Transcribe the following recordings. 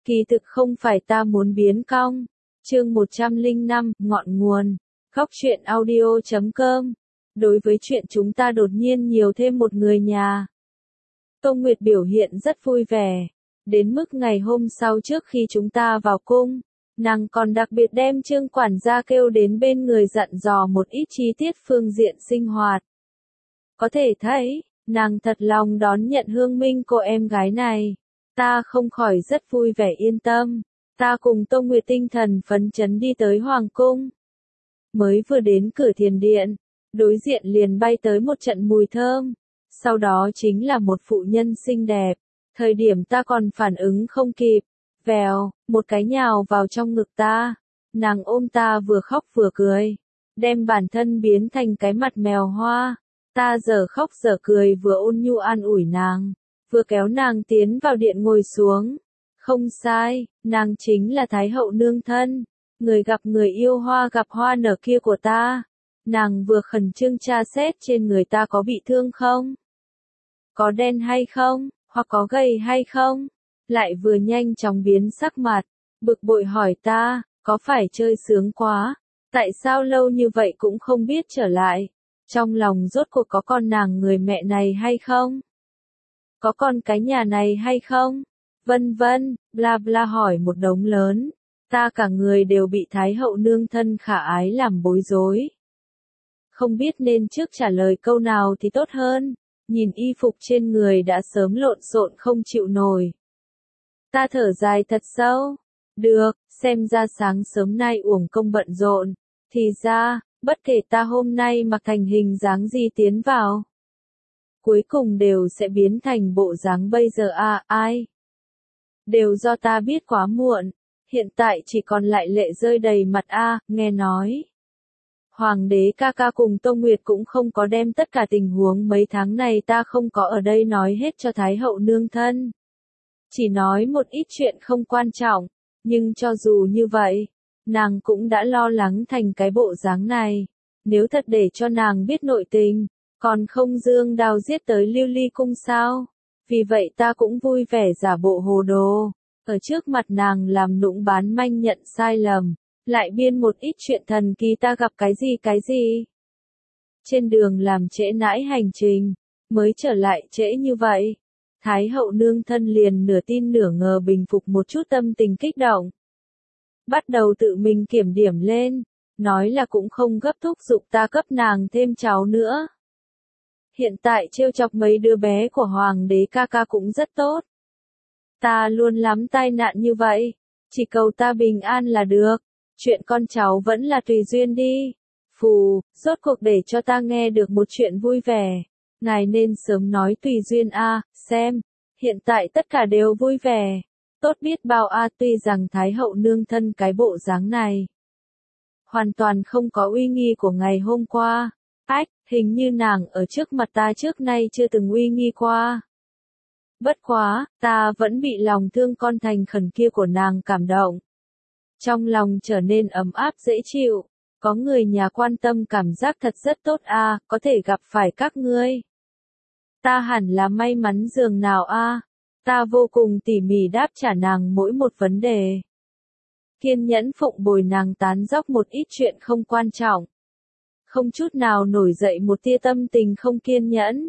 Kỳ thực không phải ta muốn biến cong. Chương 105, ngọn nguồn. Góc truyện audio.com. Đối với chuyện chúng ta đột nhiên nhiều thêm một người nhà, Tô Nguyệt biểu hiện rất vui vẻ. Đến mức ngày hôm sau trước khi chúng ta vào cung, nàng còn đặc biệt đem Trương quản gia kêu đến bên người dặn dò một ít chi tiết phương diện sinh hoạt. Có thể thấy, nàng thật lòng đón nhận Hương Minh cô em gái này. Ta không khỏi rất vui vẻ yên tâm. Ta cùng Tô Nguyệt tinh thần phấn chấn đi tới Hoàng cung. Mới vừa đến cửa thiền điện, đối diện liền bay tới một trận mùi thơm. Sau đó chính là một phụ nhân xinh đẹp. Thời điểm ta còn phản ứng không kịp. Vèo, một cái nhào vào trong ngực ta. Nàng ôm ta vừa khóc vừa cười. Đem bản thân biến thành cái mặt mèo hoa. Ta giờ khóc giờ cười vừa ôn nhu an ủi nàng. Vừa kéo nàng tiến vào điện ngồi xuống. Không sai, nàng chính là Thái hậu nương thân. Người gặp người yêu hoa gặp hoa nở kia của ta. Nàng vừa khẩn trương tra xét trên người ta có bị thương không? Có đen hay không? Hoặc có gầy hay không? Lại vừa nhanh chóng biến sắc mặt. Bực bội hỏi ta, có phải chơi sướng quá? Tại sao lâu như vậy cũng không biết trở lại? Trong lòng rốt cuộc có con nàng người mẹ này hay không? Có con cái nhà này hay không? Vân vân, bla bla hỏi một đống lớn. Ta cả người đều bị Thái hậu nương thân khả ái làm bối rối. Không biết nên trước trả lời câu nào thì tốt hơn. Nhìn y phục trên người đã sớm lộn xộn không chịu nổi. Ta thở dài thật sâu. Được, xem ra sáng sớm nay uổng công bận rộn. Thì ra, bất kể ta hôm nay mặc thành hình dáng gì tiến vào, cuối cùng đều sẽ biến thành bộ dáng bây giờ ai? Đều do ta biết quá muộn, hiện tại chỉ còn lại lệ rơi đầy mặt nghe nói. Hoàng đế ca ca cùng Tô Nguyệt cũng không có đem tất cả tình huống mấy tháng này ta không có ở đây nói hết cho Thái hậu nương thân. Chỉ nói một ít chuyện không quan trọng, nhưng cho dù như vậy, nàng cũng đã lo lắng thành cái bộ dáng này. Nếu thật để cho nàng biết nội tình, còn không dương đao giết tới Lưu Ly cung sao? Vì vậy ta cũng vui vẻ giả bộ hồ đồ, ở trước mặt nàng làm nũng bán manh nhận sai lầm, lại biên một ít chuyện thần kỳ ta gặp cái gì. Trên đường làm trễ nãi hành trình, mới trở lại trễ như vậy. Thái hậu nương thân liền nửa tin nửa ngờ bình phục một chút tâm tình kích động. Bắt đầu tự mình kiểm điểm lên, nói là cũng không gấp thúc giục ta cấp nàng thêm cháu nữa. Hiện tại trêu chọc mấy đứa bé của hoàng đế ca ca cũng rất tốt. Ta luôn lắm tai nạn như vậy, chỉ cầu ta bình an là được, chuyện con cháu vẫn là tùy duyên đi. Phù, rốt cuộc để cho ta nghe được một chuyện vui vẻ. Ngài nên sớm nói tùy duyên xem, hiện tại tất cả đều vui vẻ. Tốt biết bao tuy rằng Thái hậu nương thân cái bộ dáng này hoàn toàn không có uy nghi của ngày hôm qua. Hình như nàng ở trước mặt ta trước nay chưa từng uy nghi qua. Bất quá, ta vẫn bị lòng thương con thành khẩn kia của nàng cảm động. Trong lòng trở nên ấm áp dễ chịu, có người nhà quan tâm cảm giác thật rất tốt có thể gặp phải các ngươi. Ta hẳn là may mắn dường nào ta vô cùng tỉ mỉ đáp trả nàng mỗi một vấn đề. Kiên nhẫn phụng bồi nàng tán dóc một ít chuyện không quan trọng. Không chút nào nổi dậy một tia tâm tình không kiên nhẫn.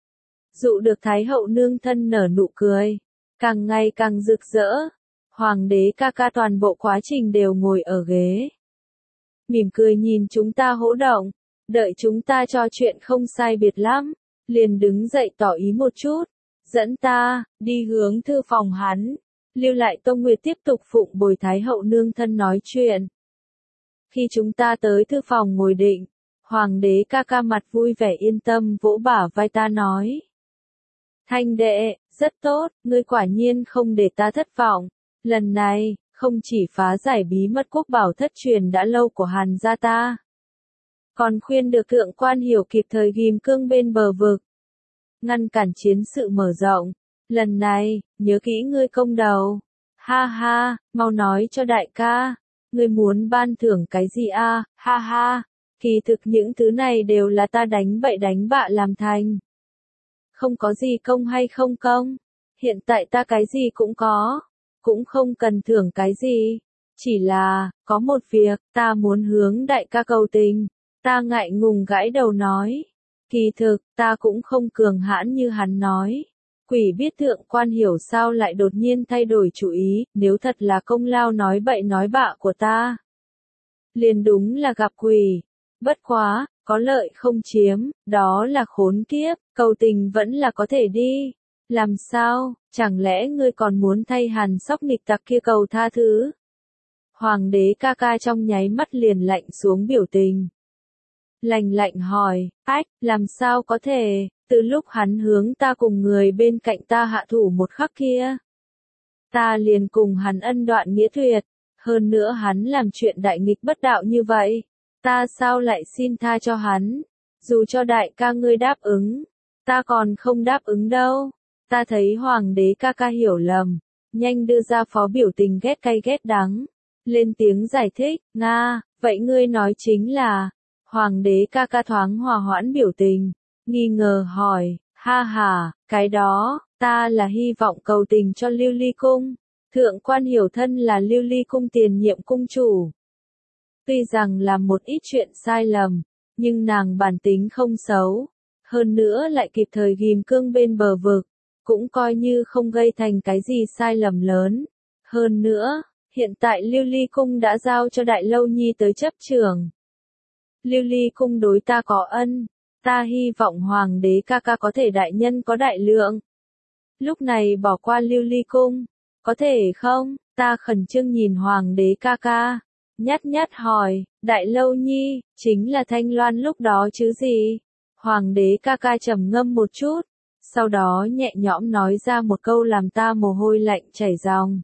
Dụ được Thái hậu nương thân nở nụ cười, càng ngày càng rực rỡ. Hoàng đế ca ca toàn bộ quá trình đều ngồi ở ghế, mỉm cười nhìn chúng ta hỗ động, đợi chúng ta trò chuyện không sai biệt lắm, liền đứng dậy tỏ ý một chút, dẫn ta đi hướng thư phòng hắn, lưu lại Tô Nguyệt tiếp tục phụng bồi Thái hậu nương thân nói chuyện. Khi chúng ta tới thư phòng ngồi định, hoàng đế ca ca mặt vui vẻ yên tâm vỗ bả vai ta nói. Thanh đệ, rất tốt, ngươi quả nhiên không để ta thất vọng. Lần này, không chỉ phá giải bí mật quốc bảo thất truyền đã lâu của Hàn gia ta, còn khuyên được thượng quan Hiểu kịp thời ghim cương bên bờ vực, ngăn cản chiến sự mở rộng. Lần này, nhớ kỹ ngươi công đầu. Ha ha, mau nói cho đại ca, ngươi muốn ban thưởng cái gì ha ha. Kỳ thực những thứ này đều là ta đánh bậy đánh bạ làm thành. Không có gì công hay không công. Hiện tại ta cái gì cũng có. cũng không cần thưởng cái gì. Chỉ là, có một việc, ta muốn hướng đại ca cầu tình. Ta ngại ngùng gãi đầu nói. Kỳ thực, ta cũng không cường hãn như hắn nói. Quỷ biết thượng quan hiểu sao lại đột nhiên thay đổi chủ ý, nếu thật là công lao nói bậy nói bạ của ta. Liền đúng là gặp quỷ. Bất quá, có lợi không chiếm, đó là khốn kiếp, cầu tình vẫn là có thể đi. Làm sao, chẳng lẽ ngươi còn muốn thay Hàn Sóc nghịch tặc kia cầu tha thứ? Hoàng đế ca ca trong nháy mắt liền lạnh xuống biểu tình. Lạnh lạnh hỏi, ách, làm sao có thể, từ lúc hắn hướng ta cùng người bên cạnh ta hạ thủ một khắc kia. Ta liền cùng hắn ân đoạn nghĩa tuyệt, hơn nữa hắn làm chuyện đại nghịch bất đạo như vậy. Ta sao lại xin tha cho hắn, dù cho đại ca ngươi đáp ứng, ta còn không đáp ứng đâu. Ta thấy hoàng đế ca ca hiểu lầm, nhanh đưa ra phó biểu tình ghét cay ghét đắng, lên tiếng giải thích, Nga, vậy ngươi nói chính là, hoàng đế ca ca thoáng hòa hoãn biểu tình, nghi ngờ hỏi, ha ha, cái đó, ta là hy vọng cầu tình cho Lưu Ly Cung, thượng quan hiểu thân là Lưu Ly Cung tiền nhiệm cung chủ. Tuy rằng làm một ít chuyện sai lầm, nhưng nàng bản tính không xấu, hơn nữa lại kịp thời ghim cương bên bờ vực, cũng coi như không gây thành cái gì sai lầm lớn. Hơn nữa, hiện tại Lưu Ly Cung đã giao cho Đại Lâu Nhi tới chấp trưởng. Lưu Ly Cung đối ta có ân, ta hy vọng Hoàng đế ca ca có thể đại nhân có đại lượng. Lúc này bỏ qua Lưu Ly Cung, có thể không? Ta khẩn trương nhìn Hoàng đế ca ca, nhát nhát hỏi, Đại Lâu Nhi, chính là Thanh Loan lúc đó chứ gì? Hoàng đế ca ca trầm ngâm một chút, sau đó nhẹ nhõm nói ra một câu làm ta mồ hôi lạnh chảy ròng.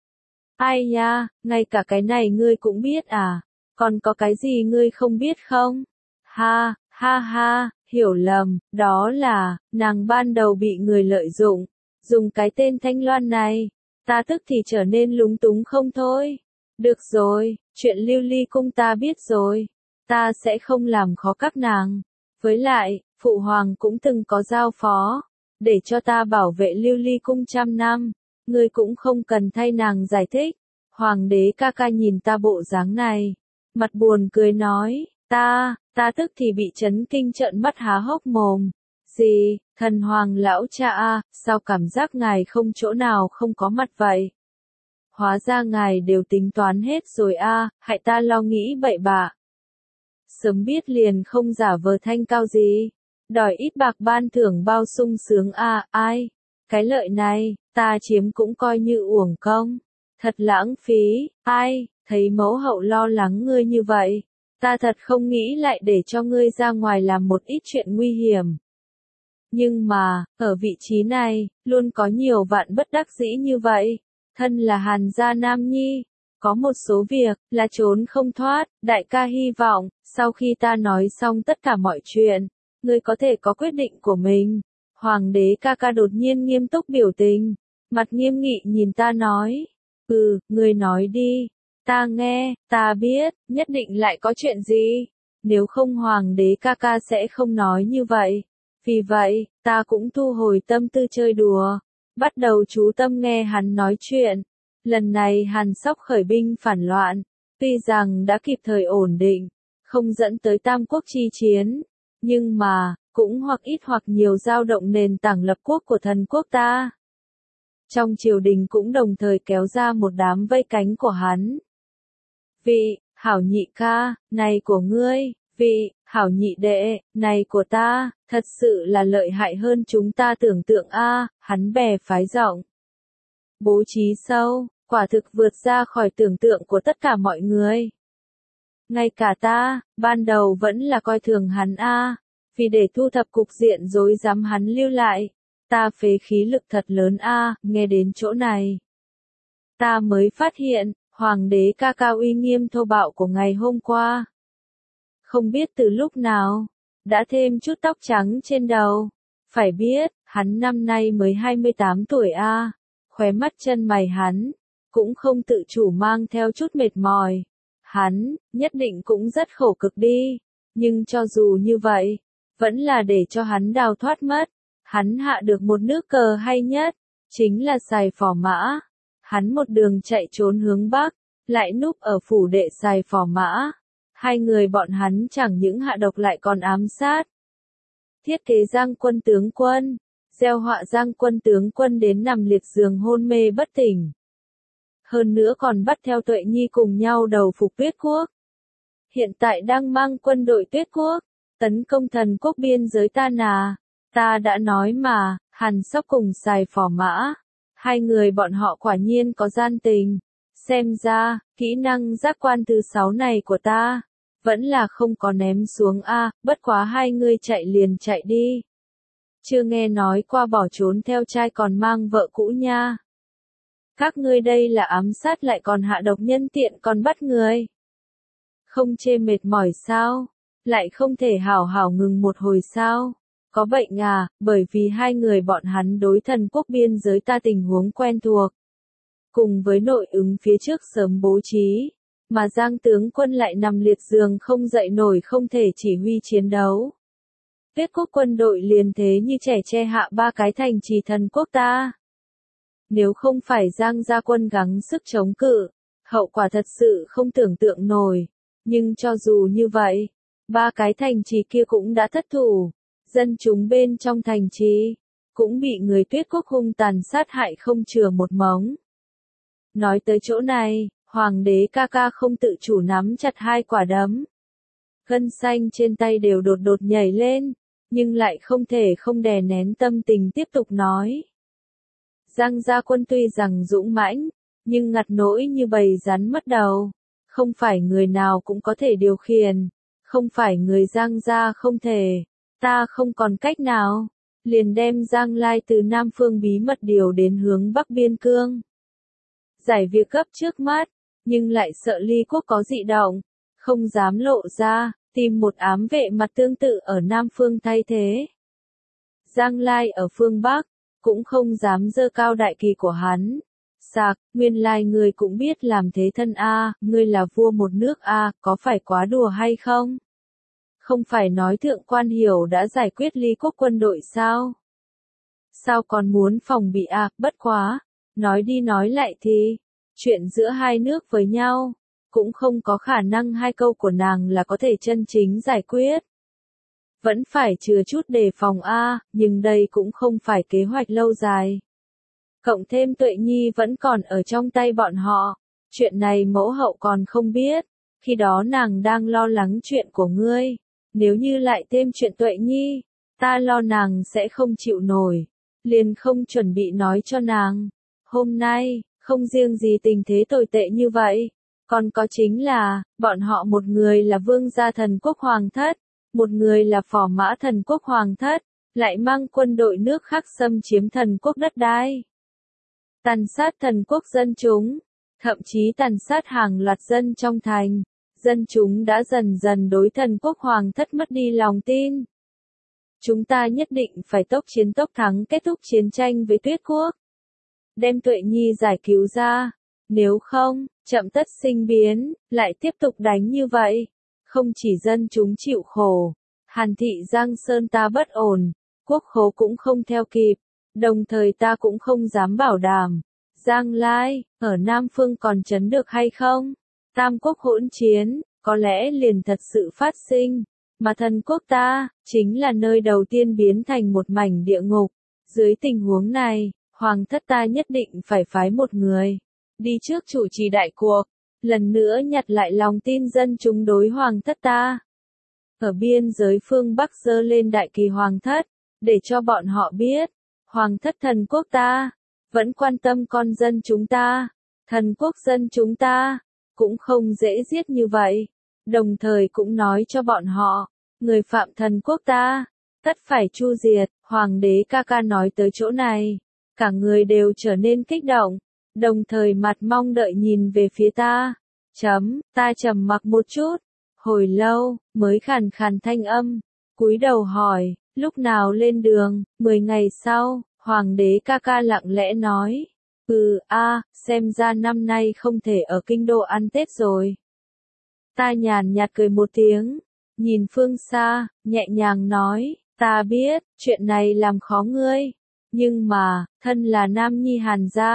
Ai nha, ngay cả cái này ngươi cũng biết à? Còn có cái gì ngươi không biết không? Ha, ha ha, hiểu lầm, đó là, nàng ban đầu bị người lợi dụng, dùng cái tên Thanh Loan này, ta tức thì trở nên lúng túng không thôi. Được rồi, chuyện Lưu Ly Cung ta biết rồi, ta sẽ không làm khó các nàng. Với lại, Phụ Hoàng cũng từng có giao phó, để cho ta bảo vệ Lưu Ly Cung 100 năm, ngươi cũng không cần thay nàng giải thích. Hoàng đế ca ca nhìn ta bộ dáng này, mặt buồn cười nói, ta tức thì bị chấn kinh trợn mắt há hốc mồm. Gì, thần hoàng lão cha a, sao cảm giác ngài không chỗ nào không có mặt vậy? Hóa ra ngài đều tính toán hết rồi a, hại ta lo nghĩ bậy bạ. Sớm biết liền không giả vờ thanh cao gì, đòi ít bạc ban thưởng bao sung sướng a, ai? Cái lợi này, ta chiếm cũng coi như uổng công. Thật lãng phí, ai, thấy mẫu hậu lo lắng ngươi như vậy, ta thật không nghĩ lại để cho ngươi ra ngoài làm một ít chuyện nguy hiểm. Nhưng mà, ở vị trí này, luôn có nhiều vạn bất đắc dĩ như vậy. Thân là Hàn gia nam nhi, có một số việc, là trốn không thoát, đại ca hy vọng, sau khi ta nói xong tất cả mọi chuyện, ngươi có thể có quyết định của mình. Hoàng đế ca ca đột nhiên nghiêm túc biểu tình, mặt nghiêm nghị nhìn ta nói, ngươi nói đi, ta nghe, ta biết, nhất định lại có chuyện gì, nếu không Hoàng đế ca ca sẽ không nói như vậy. Vì vậy, ta cũng thu hồi tâm tư chơi đùa, bắt đầu chú tâm nghe hắn nói chuyện. Lần này Hàn Sóc khởi binh phản loạn, tuy rằng đã kịp thời ổn định, không dẫn tới tam quốc chi chiến, nhưng mà, cũng hoặc ít hoặc nhiều dao động nền tảng lập quốc của thần quốc ta. Trong triều đình cũng đồng thời kéo ra một đám vây cánh của hắn. Vị, hảo nhị ca, này của ngươi, vị, hảo nhị đệ, này của ta, thật sự là lợi hại hơn chúng ta tưởng tượng a, hắn bè phái rộng. Bố trí sâu, quả thực vượt ra khỏi tưởng tượng của tất cả mọi người. Ngay cả ta, ban đầu vẫn là coi thường hắn a, vì để thu thập cục diện rối rắm hắn lưu lại. Ta phế khí lực thật lớn a, nghe đến chỗ này. Ta mới phát hiện, Hoàng đế ca ca uy nghiêm thô bạo của ngày hôm qua. Không biết từ lúc nào, đã thêm chút tóc trắng trên đầu. Phải biết, hắn năm nay mới 28 tuổi a, khóe mắt chân mày hắn, cũng không tự chủ mang theo chút mệt mỏi. Hắn, nhất định cũng rất khổ cực đi, nhưng cho dù như vậy, vẫn là để cho hắn đào thoát mất. Hắn hạ được một nước cờ hay nhất, chính là xài phò mã. Hắn một đường chạy trốn hướng Bắc, lại núp ở phủ đệ Sài Phò Mã. Hai người bọn hắn chẳng những hạ độc lại còn ám sát. Thiết kế Giang Quân tướng quân, gieo họa Giang Quân tướng quân đến nằm liệt giường hôn mê bất tỉnh. Hơn nữa còn bắt theo Tuệ Nhi cùng nhau đầu phục Tuyết Quốc. Hiện tại đang mang quân đội Tuyết Quốc, tấn công Thần Quốc biên giới ta nà. Ta đã nói mà, Hàn Sóc cùng Sài Phò Mã. Hai người bọn họ quả nhiên có gian tình. Xem ra, kỹ năng giác quan thứ 6 này của ta, vẫn là không có ném xuống a, bất quá hai người chạy liền chạy đi. Chưa nghe nói qua bỏ trốn theo trai còn mang vợ cũ nha. Các ngươi đây là ám sát lại còn hạ độc nhân tiện còn bắt người. Không chê mệt mỏi sao? Lại không thể hảo hảo ngừng một hồi sao? Có bệnh à, bởi vì hai người bọn hắn đối Thần Quốc biên giới ta tình huống quen thuộc. Cùng với nội ứng phía trước sớm bố trí, mà Giang tướng quân lại nằm liệt giường không dậy nổi không thể chỉ huy chiến đấu. Tuyết Quốc quân đội liền thế như trẻ che hạ 3 cái thành trì Thần Quốc ta. Nếu không phải Giang gia quân gắng sức chống cự, hậu quả thật sự không tưởng tượng nổi. Nhưng cho dù như vậy, 3 cái thành trì kia cũng đã thất thủ. Dân chúng bên trong thành trì cũng bị người Tuyết Quốc hung tàn sát hại không chừa một mống. Nói tới chỗ này, Hoàng đế ca ca không tự chủ nắm chặt hai quả đấm. Gân xanh trên tay đều đột đột nhảy lên, nhưng lại không thể không đè nén tâm tình tiếp tục nói. Giang gia quân tuy rằng dũng mãnh, nhưng ngặt nỗi như bầy rắn mất đầu. Không phải người nào cũng có thể điều khiển, không phải người Giang gia không thể. Ta không còn cách nào, liền đem Giang Lai từ Nam Phương bí mật điều đến hướng Bắc Biên Cương. Giải việc gấp trước mắt, nhưng lại sợ Ly Quốc có dị động, không dám lộ ra, tìm một ám vệ mặt tương tự ở Nam Phương thay thế. Giang Lai ở phương Bắc, cũng không dám dơ cao đại kỳ của hắn. Sạc, nguyên lai người cũng biết làm thế thân a, ngươi là vua một nước a, có phải quá đùa hay không? Không phải nói thượng quan Hiểu đã giải quyết Ly Quốc quân đội sao? Sao còn muốn phòng bị à, bất quá, nói đi nói lại thì, chuyện giữa hai nước với nhau, cũng không có khả năng hai câu của nàng là có thể chân chính giải quyết. Vẫn phải chừa chút đề phòng a, nhưng đây cũng không phải kế hoạch lâu dài. Cộng thêm Tuệ Nhi vẫn còn ở trong tay bọn họ, chuyện này mẫu hậu còn không biết, khi đó nàng đang lo lắng chuyện của ngươi. Nếu như lại thêm chuyện Tuệ Nhi, ta lo nàng sẽ không chịu nổi, liền không chuẩn bị nói cho nàng. Hôm nay, không riêng gì tình thế tồi tệ như vậy, còn có chính là, bọn họ một người là vương gia Thần Quốc hoàng thất, một người là phò mã Thần Quốc hoàng thất, lại mang quân đội nước khác xâm chiếm Thần Quốc đất đai. Tàn sát Thần Quốc dân chúng, thậm chí tàn sát hàng loạt dân trong thành. Dân chúng đã dần dần đối Thần Quốc hoàng thất mất đi lòng tin. Chúng ta nhất định phải tốc chiến tốc thắng kết thúc chiến tranh với Tuyết Quốc. Đem Tuệ Nhi giải cứu ra. Nếu không, chậm tất sinh biến, lại tiếp tục đánh như vậy. Không chỉ dân chúng chịu khổ. Hàn thị Giang Sơn ta bất ổn. Quốc khố cũng không theo kịp. Đồng thời ta cũng không dám bảo đảm. Giang Lai, ở Nam Phương còn trấn được hay không? Tam quốc hỗn chiến, có lẽ liền thật sự phát sinh, mà Thần Quốc ta, chính là nơi đầu tiên biến thành một mảnh địa ngục. Dưới tình huống này, hoàng thất ta nhất định phải phái một người, đi trước chủ trì đại cuộc, lần nữa nhặt lại lòng tin dân chúng đối hoàng thất ta. Ở biên giới phương Bắc giơ lên đại kỳ hoàng thất, để cho bọn họ biết, hoàng thất Thần Quốc ta, vẫn quan tâm con dân chúng ta, Thần Quốc dân chúng ta. Cũng không dễ giết như vậy, đồng thời cũng nói cho bọn họ, người phạm Thần Quốc ta, tất phải chu diệt. Hoàng đế ca ca nói tới chỗ này, cả người đều trở nên kích động, đồng thời mặt mong đợi nhìn về phía ta. Ta trầm mặc một chút, hồi lâu, mới khàn khàn thanh âm, cúi đầu hỏi, lúc nào lên đường? 10 ngày sau, Hoàng đế ca ca lặng lẽ nói. Xem ra năm nay không thể ở kinh đô ăn Tết rồi. Ta nhàn nhạt cười một tiếng, nhìn phương xa, nhẹ nhàng nói, ta biết, chuyện này làm khó ngươi, nhưng mà, thân là nam nhi Hàn gia,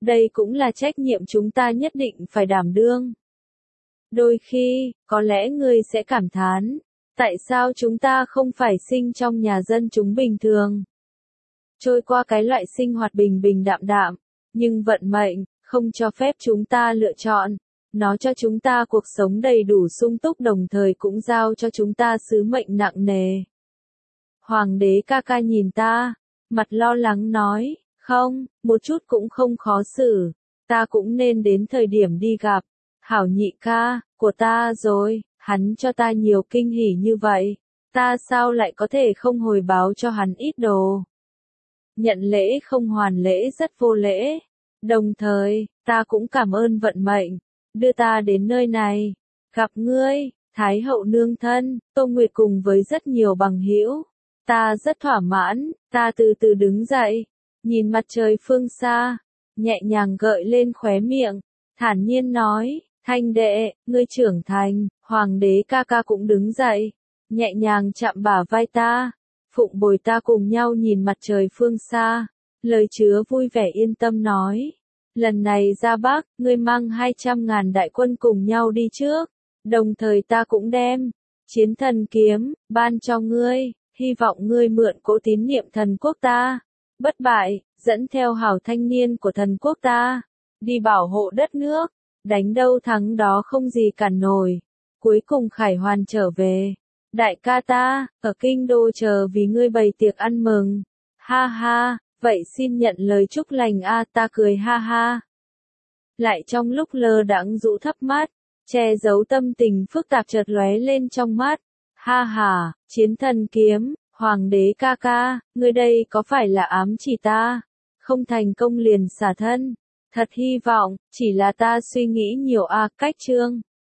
Đây cũng là trách nhiệm chúng ta nhất định phải đảm đương. Đôi khi, có lẽ ngươi sẽ cảm thán, tại sao chúng ta không phải sinh trong nhà dân chúng bình thường? Trôi qua cái loại sinh hoạt bình bình đạm đạm, nhưng vận mệnh không cho phép chúng ta lựa chọn. Nó cho chúng ta cuộc sống đầy đủ sung túc, đồng thời cũng giao cho chúng ta sứ mệnh nặng nề. Hoàng đế ca ca nhìn ta, mặt lo lắng nói, không, một chút cũng không khó xử, ta cũng nên đến thời điểm đi gặp hảo nhị ca của ta rồi, hắn cho ta nhiều kinh hỉ như vậy, ta sao lại có thể không hồi báo cho hắn ít đồ. Nhận lễ không hoàn lễ rất vô lễ, đồng thời, ta cũng cảm ơn vận mệnh, đưa ta đến nơi này, gặp ngươi, Thái hậu nương thân, Tô Nguyệt cùng với rất nhiều bằng hữu. Ta rất thỏa mãn, ta từ từ đứng dậy, nhìn mặt trời phương xa, nhẹ nhàng gợi lên khóe miệng, thản nhiên nói, Thanh đệ, ngươi trưởng thành, hoàng đế ca ca cũng đứng dậy, nhẹ nhàng chạm bả vai ta, phụng bồi ta cùng nhau nhìn mặt trời phương xa, lời chứa vui vẻ yên tâm nói. Lần này ra Bắc, ngươi mang 200.000 đại quân cùng nhau đi trước, đồng thời ta cũng đem chiến thần kiếm ban cho ngươi, hy vọng ngươi mượn cỗ tín niệm thần quốc ta, bất bại, dẫn theo hảo thanh niên của thần quốc ta, đi bảo hộ đất nước, đánh đâu thắng đó không gì cản nổi. Cuối cùng khải hoàn trở về, đại ca ta, ở kinh đô chờ vì ngươi bày tiệc ăn mừng. Ha ha, vậy xin nhận lời chúc lành a, ta cười ha ha. Lại trong lúc lơ đãng rũ thấp mắt, che giấu tâm tình phức tạp chợt lóe lên trong mắt. Ha ha, chiến thần kiếm, hoàng đế ca ca, ngươi đây có phải là ám chỉ ta? Không thành công liền xả thân. Thật hy vọng, chỉ là ta suy nghĩ nhiều a, cách chương.